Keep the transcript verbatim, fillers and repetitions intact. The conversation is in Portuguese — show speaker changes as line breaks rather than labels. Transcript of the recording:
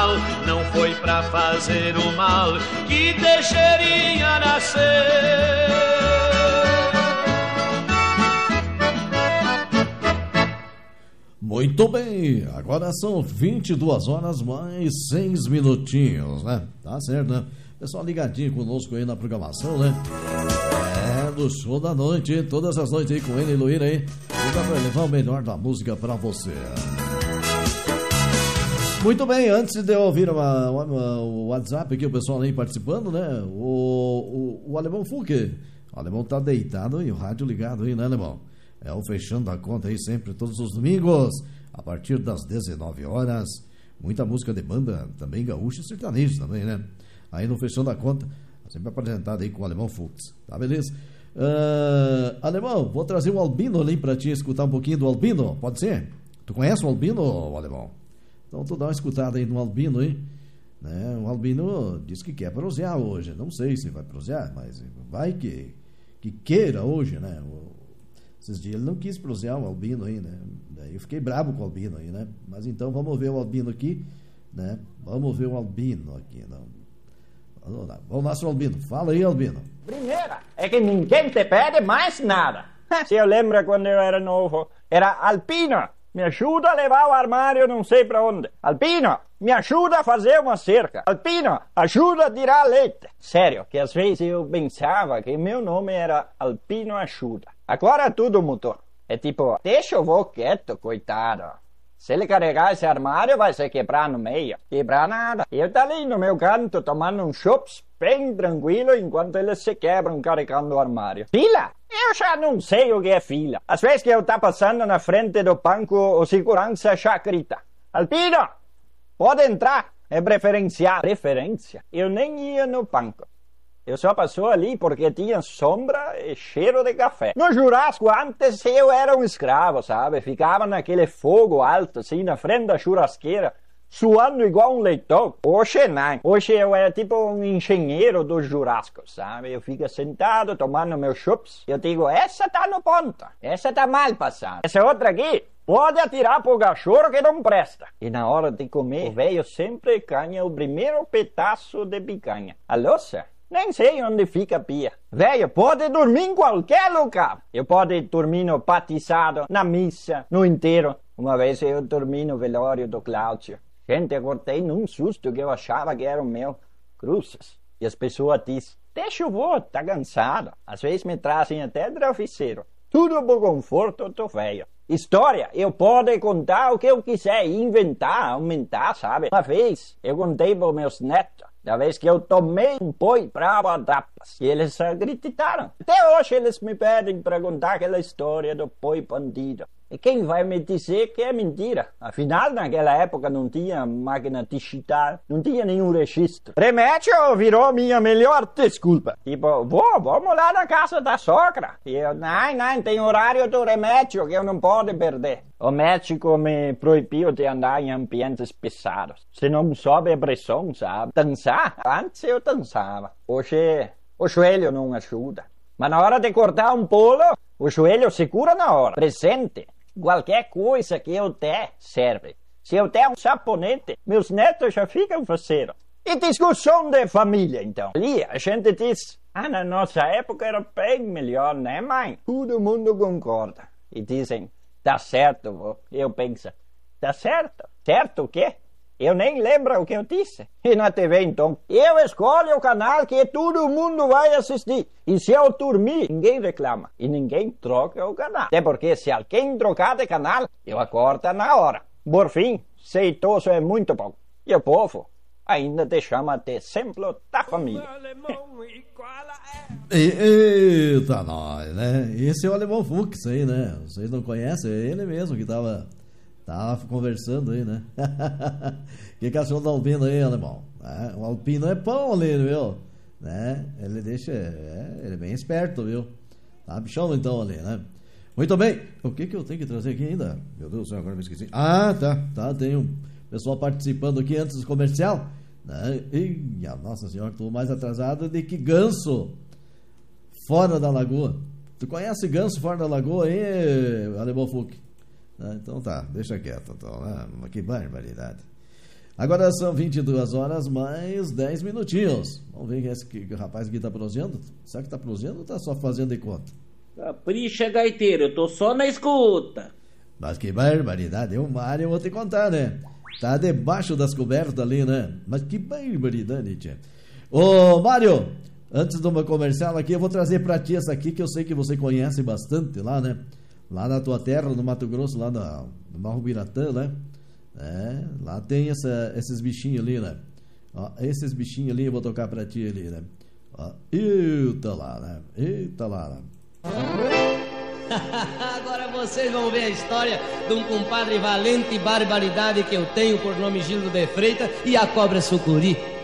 mal, não foi pra fazer o mal que deixaria nascer.
Muito bem, agora são vinte e duas horas mais seis minutinhos, né? Tá certo, né? Pessoal ligadinho conosco aí na programação, né? É, do show da noite, todas as noites aí com ele e Luíra aí. Liga pra levar o melhor da música pra você. Muito bem, antes de eu ouvir uma, uma, o WhatsApp aqui, o pessoal aí participando, né? O, o, o Alemão Fuque, o Alemão tá deitado e o rádio ligado aí, né, Alemão? É o Fechando a Conta aí sempre, todos os domingos, a partir das dezenove horas. Muita música de banda, também gaúcha e sertanejo também, né? Aí no Fechando a Conta, sempre apresentado aí com o Alemão Fux, tá beleza? Uh, Alemão, vou trazer o Albino ali pra te escutar um pouquinho do Albino, pode ser? Tu conhece o Albino, Alemão? Então tu dá uma escutada aí no Albino, hein? Né? O Albino diz que quer prosear hoje, não sei se vai prosear, mas vai que, que queira hoje, né? O, esses dias ele não quis prosear o Albino aí, né? Daí eu fiquei bravo com o Albino aí, né? Mas então vamos ver o Albino aqui, né? Vamos ver o Albino aqui, não. Vamos lá, vamos lá, seu Albino. Fala aí, Albino.
Primeira, é que ninguém te pede mais nada. Se eu lembro quando eu era novo, era Alpino, me ajuda a levar o armário não sei pra onde. Alpino, me ajuda a fazer uma cerca. Alpino, ajuda a tirar leite. Sério, que às vezes eu pensava que meu nome era Alpino Ajuda. Agora tudo mudou. É tipo, deixa o vô quieto, coitado. Se ele carregar esse armário, vai se quebrar no meio. Quebrar nada. Eu tá ali no meu canto, tomando um chops, bem tranquilo, enquanto eles se quebram carregando o armário. Fila? Eu já não sei o que é fila. Às vezes que eu tá passando na frente do banco, o segurança já grita: Alpino, pode entrar. É preferencial. Preferência? Eu nem ia no banco. Eu só passou ali porque tinha sombra e cheiro de café. No churrasco, antes eu era um escravo, sabe? Ficava naquele fogo alto, assim, na frente da churrasqueira, suando igual um leitão. Hoje não. Hoje eu era tipo um engenheiro dos churrascos, sabe? Eu fico sentado, tomando meus chupes. Eu digo, essa tá no ponto. Essa tá mal passada. Essa outra aqui, pode atirar pro cachorro que não presta. E na hora de comer, o velho sempre ganha o primeiro pedaço de picanha. A louça? Nem sei onde fica a pia. Velho, pode dormir em qualquer lugar. Eu pode dormir no batizado, na missa, no inteiro. Uma vez eu dormi no velório do Cláudio. Gente, eu acordei num susto que eu achava que era o meu. Cruzes. E as pessoas dizem, deixa o vô, tá cansado. Às vezes me trazem até travesseiro. Tudo por conforto do velho. História, eu posso contar o que eu quiser, inventar, aumentar, sabe? Uma vez, eu contei para meus netos. Da vez que eu tomei um boi bravo a tapas. E eles acreditaram. Até hoje eles me pedem para contar aquela história do boi bandido. E quem vai me dizer que é mentira? Afinal, naquela época não tinha máquina digital, não tinha nenhum registro. Remédio virou minha melhor desculpa. Tipo, vô, vamos lá na casa da sogra. E eu, não, não, tem horário do remédio que eu não posso perder. O médico me proibiu de andar em ambientes pesados. Se não sobe a pressão, sabe? Dançar? Antes eu dançava. Hoje, o joelho não ajuda. Mas na hora de cortar um bolo, o joelho segura na hora. Presente. Qualquer coisa que eu der serve. Se eu der um sabonete, meus netos já ficam faceiros. E discussão de família, então. Ali a gente diz, ah, na nossa época era bem melhor, né, mãe? Todo mundo concorda. E dizem, tá certo, vô. Eu penso, tá certo? Certo o quê? Eu nem lembro o que eu disse. E na T V, então, eu escolho o canal que todo mundo vai assistir. E se eu dormir, ninguém reclama. E ninguém troca o canal. Até porque se alguém trocar de canal, eu acordo na hora. Por fim, ser idoso é muito bom. E o povo ainda te chama de exemplo da família.
Eita, nós, né? Esse é o Alemão Fux aí, né? Vocês não conhecem? É ele mesmo que tava... Tava conversando aí, né? O que, que achou do Albino aí, Alemão? É, o Alpino é pão ali, viu? Né? Ele deixa... É, ele é bem esperto, viu? Tá bichão então ali, né? Muito bem. O que que eu tenho que trazer aqui ainda? Meu Deus do céu, agora me esqueci. Ah, tá. Tá, tem um pessoal participando aqui antes do comercial. Né? E, a nossa senhora, tô mais atrasado de que ganso fora da lagoa. Tu conhece ganso fora da lagoa aí, Alemão Fuque? Então tá, deixa quieto, então, né? Que barbaridade. Agora são vinte e duas horas mais dez minutinhos. Vamos ver quem é esse que, que o rapaz aqui tá proseando. Será que tá proseando ou tá só fazendo de conta?
Capricha, gaiteiro, eu tô só na escuta.
Mas que barbaridade, o Mário, eu vou te contar, né? Tá debaixo das cobertas ali, né? Mas que barbaridade, tia. Ô, Mário, antes do meu comercial aqui, eu vou trazer pra ti essa aqui que eu sei que você conhece bastante lá, né? Lá na tua terra, no Mato Grosso, lá na, no Barro Biratã, né? É, lá tem essa, esses bichinhos ali, né? Ó, esses bichinhos ali eu vou tocar pra ti ali, né? Ó, eita lá, né? Eita lá, né?
Agora vocês vão ver a história de um compadre valente e barbaridade que eu tenho por nome Gildo de Freitas e a cobra sucuri.